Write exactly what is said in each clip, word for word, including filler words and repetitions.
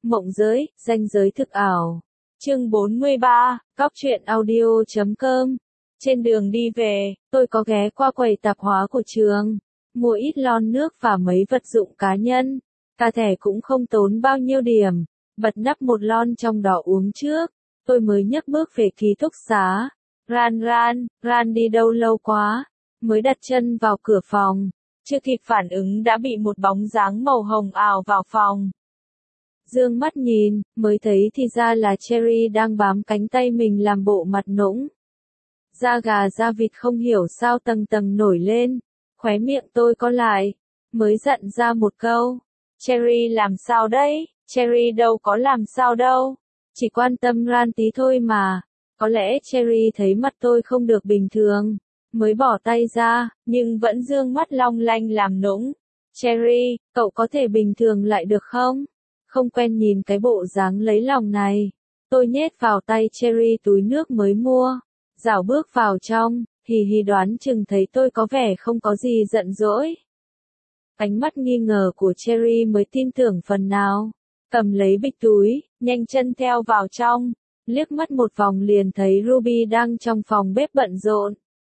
Mộng giới, ranh giới thực ảo. Chương bốn mươi ba, cóc truyện audio chấm com. Trên đường đi về, tôi có ghé qua quầy tạp hóa của trường, mua ít lon nước và mấy vật dụng cá nhân. Cả thẻ cũng không tốn bao nhiêu điểm, bật nắp một lon trong đó uống trước. Tôi mới nhấc bước về ký túc xá. Ran Ran, Ran đi đâu lâu quá, mới đặt chân vào cửa phòng, chưa kịp phản ứng đã bị một bóng dáng màu hồng ảo vào phòng. Dương mắt nhìn, mới thấy thì ra là Cherry đang bám cánh tay mình làm bộ mặt nũng. Da gà da vịt không hiểu sao tầng tầng nổi lên, khóe miệng tôi có lại, mới giận ra một câu. Cherry làm sao đấy, Cherry đâu có làm sao đâu, chỉ quan tâm Ran tí thôi mà. Có lẽ Cherry thấy mặt tôi không được bình thường, mới bỏ tay ra, nhưng vẫn dương mắt long lanh làm nũng. Cherry, cậu có thể bình thường lại được không? Không quen nhìn cái bộ dáng lấy lòng này. Tôi nhét vào tay Cherry túi nước mới mua, dảo bước vào trong, hì hì đoán chừng thấy tôi có vẻ không có gì giận dỗi. Ánh mắt nghi ngờ của Cherry mới tin tưởng phần nào, cầm lấy bịch túi, nhanh chân theo vào trong, liếc mắt một vòng liền thấy Ruby đang trong phòng bếp bận rộn.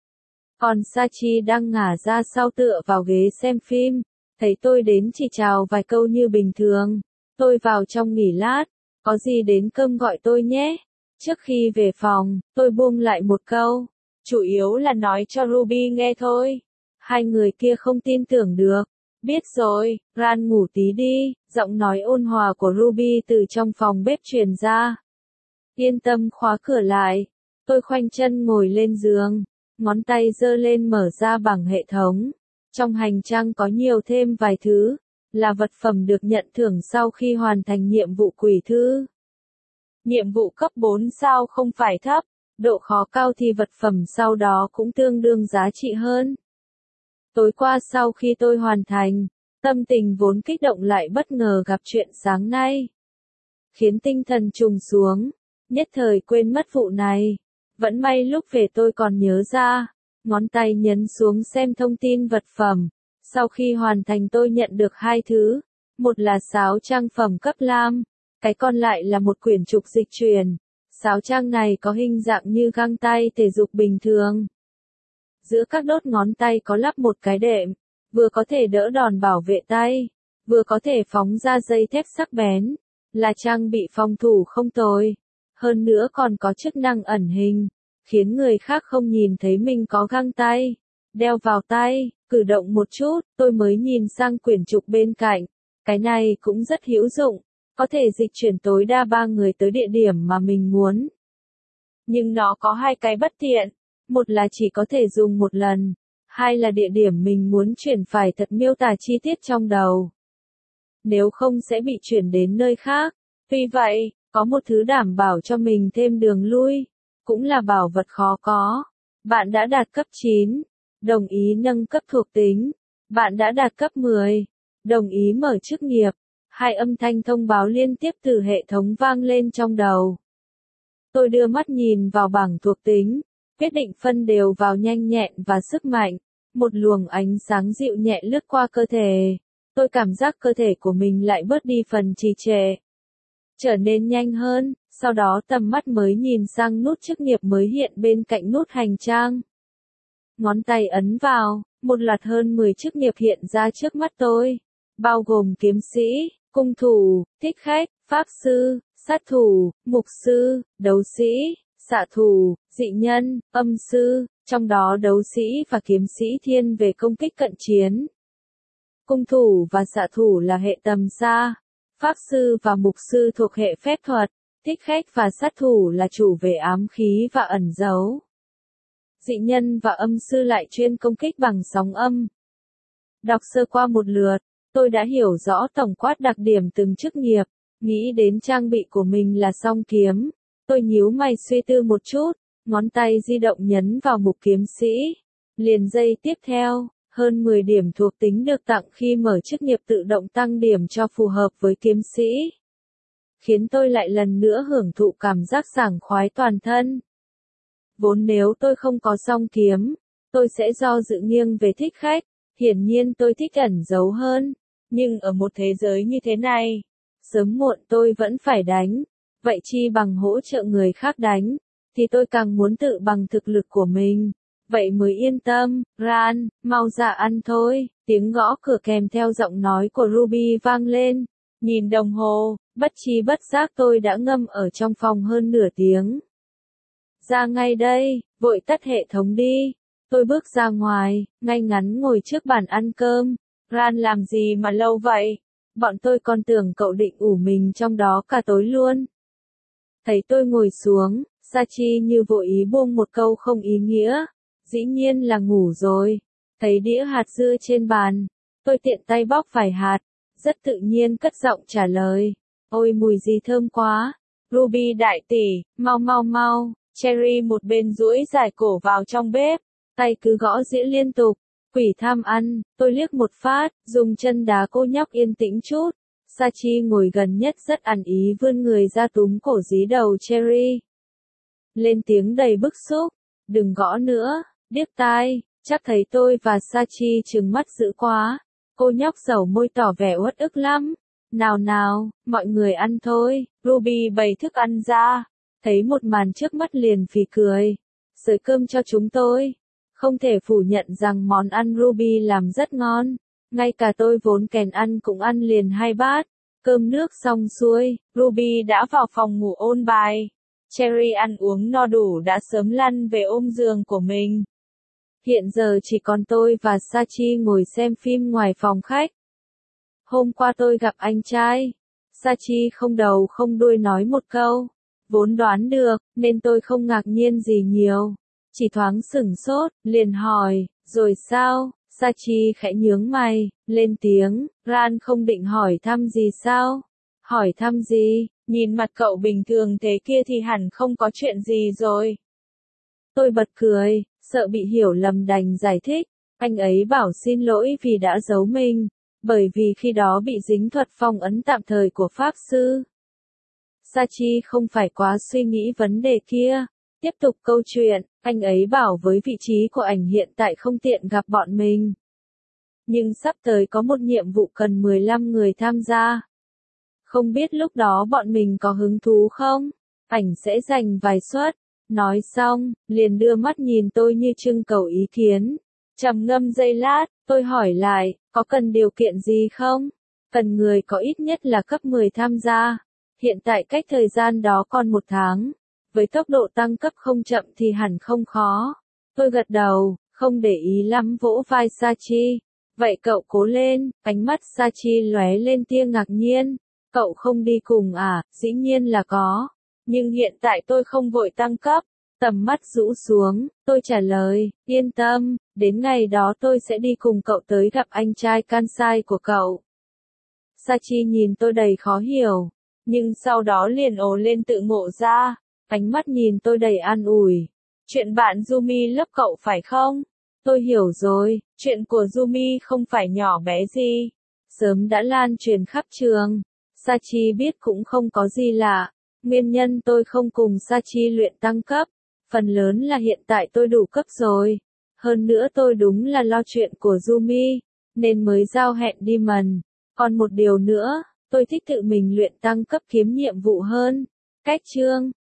Còn Sachi đang ngả ra sau tựa vào ghế xem phim, thấy tôi đến chỉ chào vài câu như bình thường. Tôi vào trong nghỉ lát, có gì đến cơm gọi tôi nhé. Trước khi về phòng, tôi buông lại một câu, chủ yếu là nói cho Ruby nghe thôi. Hai người kia không tin tưởng được. Biết rồi, Ran ngủ tí đi, giọng nói ôn hòa của Ruby từ trong phòng bếp truyền ra. Yên tâm khóa cửa lại. Tôi khoanh chân ngồi lên giường, ngón tay giơ lên mở ra bảng hệ thống. Trong hành trang có nhiều thêm vài thứ, là vật phẩm được nhận thưởng sau khi hoàn thành nhiệm vụ quỷ thư. Nhiệm vụ cấp bốn sao không phải thấp, độ khó cao thì vật phẩm sau đó cũng tương đương giá trị hơn. Tối qua sau khi tôi hoàn thành, tâm tình vốn kích động lại bất ngờ gặp chuyện sáng nay, khiến tinh thần trùng xuống, nhất thời quên mất vụ này. Vẫn may lúc về tôi còn nhớ ra, ngón tay nhấn xuống xem thông tin vật phẩm. Sau khi hoàn thành tôi nhận được hai thứ, một là sáo trang phẩm cấp lam, cái còn lại là một quyển trục dịch truyền. Sáo trang này có hình dạng như găng tay thể dục bình thường. Giữa các đốt ngón tay có lắp một cái đệm, vừa có thể đỡ đòn bảo vệ tay, vừa có thể phóng ra dây thép sắc bén, là trang bị phòng thủ không tồi. Hơn nữa còn có chức năng ẩn hình, khiến người khác không nhìn thấy mình có găng tay. Đeo vào tay, cử động một chút, tôi mới nhìn sang quyển trục bên cạnh. Cái này cũng rất hữu dụng, có thể dịch chuyển tối đa ba người tới địa điểm mà mình muốn. Nhưng nó có hai cái bất tiện, một là chỉ có thể dùng một lần, hai là địa điểm mình muốn chuyển phải thật miêu tả chi tiết trong đầu. Nếu không sẽ bị chuyển đến nơi khác. Vì vậy, có một thứ đảm bảo cho mình thêm đường lui, cũng là bảo vật khó có. Bạn đã đạt cấp chín. Đồng ý nâng cấp thuộc tính. Bạn đã đạt cấp mười. Đồng ý mở chức nghiệp. Hai âm thanh thông báo liên tiếp từ hệ thống vang lên trong đầu. Tôi đưa mắt nhìn vào bảng thuộc tính, quyết định phân đều vào nhanh nhẹn và sức mạnh. Một luồng ánh sáng dịu nhẹ lướt qua cơ thể. Tôi cảm giác cơ thể của mình lại bớt đi phần trì trệ, trở nên nhanh hơn. Sau đó tầm mắt mới nhìn sang nút chức nghiệp mới hiện bên cạnh nút hành trang. Ngón tay ấn vào, một loạt hơn mười chức nghiệp hiện ra trước mắt tôi, bao gồm kiếm sĩ, cung thủ, thích khách, pháp sư, sát thủ, mục sư, đấu sĩ, xạ thủ, dị nhân, âm sư, trong đó đấu sĩ và kiếm sĩ thiên về công kích cận chiến. Cung thủ và xạ thủ là hệ tầm xa, pháp sư và mục sư thuộc hệ phép thuật, thích khách và sát thủ là chủ về ám khí và ẩn giấu. Dị nhân và âm sư lại chuyên công kích bằng sóng âm. Đọc sơ qua một lượt, tôi đã hiểu rõ tổng quát đặc điểm từng chức nghiệp, nghĩ đến trang bị của mình là song kiếm. Tôi nhíu mày suy tư một chút, ngón tay di động nhấn vào mục kiếm sĩ. Liền giây tiếp theo, hơn mười điểm thuộc tính được tặng khi mở chức nghiệp tự động tăng điểm cho phù hợp với kiếm sĩ. Khiến tôi lại lần nữa hưởng thụ cảm giác sảng khoái toàn thân. Vốn nếu tôi không có song kiếm, tôi sẽ do dự nghiêng về thích khách. Hiển nhiên tôi thích ẩn giấu hơn. Nhưng ở một thế giới như thế này, sớm muộn tôi vẫn phải đánh. Vậy chi bằng hỗ trợ người khác đánh, thì tôi càng muốn tự bằng thực lực của mình. Vậy mới yên tâm, Ran, mau ra ăn thôi. Tiếng gõ cửa kèm theo giọng nói của Ruby vang lên. Nhìn đồng hồ, bất chi bất giác tôi đã ngâm ở trong phòng hơn nửa tiếng. Ra ngay đây, vội tắt hệ thống đi. Tôi bước ra ngoài, ngay ngắn ngồi trước bàn ăn cơm. Ran làm gì mà lâu vậy? Bọn tôi còn tưởng cậu định ủ mình trong đó cả tối luôn. Thấy tôi ngồi xuống, Sachi như vội ý buông một câu không ý nghĩa. Dĩ nhiên là ngủ rồi. Thấy đĩa hạt dưa trên bàn, tôi tiện tay bóc vài hạt, rất tự nhiên cất giọng trả lời. Ôi mùi gì thơm quá. Ruby đại tỷ, mau mau mau. Cherry một bên duỗi dài cổ vào trong bếp, tay cứ gõ dĩa liên tục. Quỷ tham ăn, tôi liếc một phát, dùng chân đá cô nhóc yên tĩnh chút. Sachi ngồi gần nhất rất ăn ý vươn người ra túm cổ dí đầu Cherry. Lên tiếng đầy bức xúc, đừng gõ nữa, điếc tai, chắc thấy tôi và Sachi trừng mắt dữ quá. Cô nhóc dầu môi tỏ vẻ uất ức lắm. Nào nào, mọi người ăn thôi. Ruby bày thức ăn ra, thấy một màn trước mắt liền phì cười. Sới cơm cho chúng tôi. Không thể phủ nhận rằng món ăn Ruby làm rất ngon. Ngay cả tôi vốn kèn ăn cũng ăn liền hai bát. Cơm nước xong xuôi, Ruby đã vào phòng ngủ ôn bài. Cherry ăn uống no đủ đã sớm lăn về ôm giường của mình. Hiện giờ chỉ còn tôi và Sachi ngồi xem phim ngoài phòng khách. Hôm qua tôi gặp anh trai. Sachi không đầu không đuôi nói một câu. Vốn đoán được, nên tôi không ngạc nhiên gì nhiều. Chỉ thoáng sửng sốt, liền hỏi, rồi sao? Sachi khẽ nhướng mày, lên tiếng, Ran không định hỏi thăm gì sao? Hỏi thăm gì? Nhìn mặt cậu bình thường thế kia thì hẳn không có chuyện gì rồi. Tôi bật cười, sợ bị hiểu lầm đành giải thích. Anh ấy bảo xin lỗi vì đã giấu mình, bởi vì khi đó bị dính thuật phong ấn tạm thời của Pháp Sư. Sachi không phải quá suy nghĩ vấn đề kia. Tiếp tục câu chuyện, anh ấy bảo với vị trí của ảnh hiện tại không tiện gặp bọn mình. Nhưng sắp tới có một nhiệm vụ cần mười lăm người tham gia. Không biết lúc đó bọn mình có hứng thú không? Ảnh sẽ dành vài suất. Nói xong, liền đưa mắt nhìn tôi như trưng cầu ý kiến. Trầm ngâm giây lát, tôi hỏi lại, có cần điều kiện gì không? Cần người có ít nhất là cấp mười tham gia. Hiện tại cách thời gian đó còn một tháng. Với tốc độ tăng cấp không chậm thì hẳn không khó. Tôi gật đầu, không để ý lắm vỗ vai Sachi. Vậy cậu cố lên, ánh mắt Sachi lóe lên tia ngạc nhiên. Cậu không đi cùng à? Dĩ nhiên là có. Nhưng hiện tại tôi không vội tăng cấp. Tầm mắt rũ xuống, tôi trả lời, yên tâm, đến ngày đó tôi sẽ đi cùng cậu tới gặp anh trai Kansai của cậu. Sachi nhìn tôi đầy khó hiểu, nhưng sau đó liền ồ lên tự ngộ ra, ánh mắt nhìn tôi đầy an ủi. Chuyện bạn Yumi lớp cậu phải không? Tôi hiểu rồi, chuyện của Yumi không phải nhỏ bé gì. Sớm đã lan truyền khắp trường. Sachi biết cũng không có gì lạ. Nguyên nhân tôi không cùng Sachi luyện tăng cấp. Phần lớn là hiện tại tôi đủ cấp rồi. Hơn nữa tôi đúng là lo chuyện của Yumi, nên mới giao hẹn đi mần. Còn một điều nữa, tôi thích tự mình luyện tăng cấp kiếm nhiệm vụ hơn. Cách chương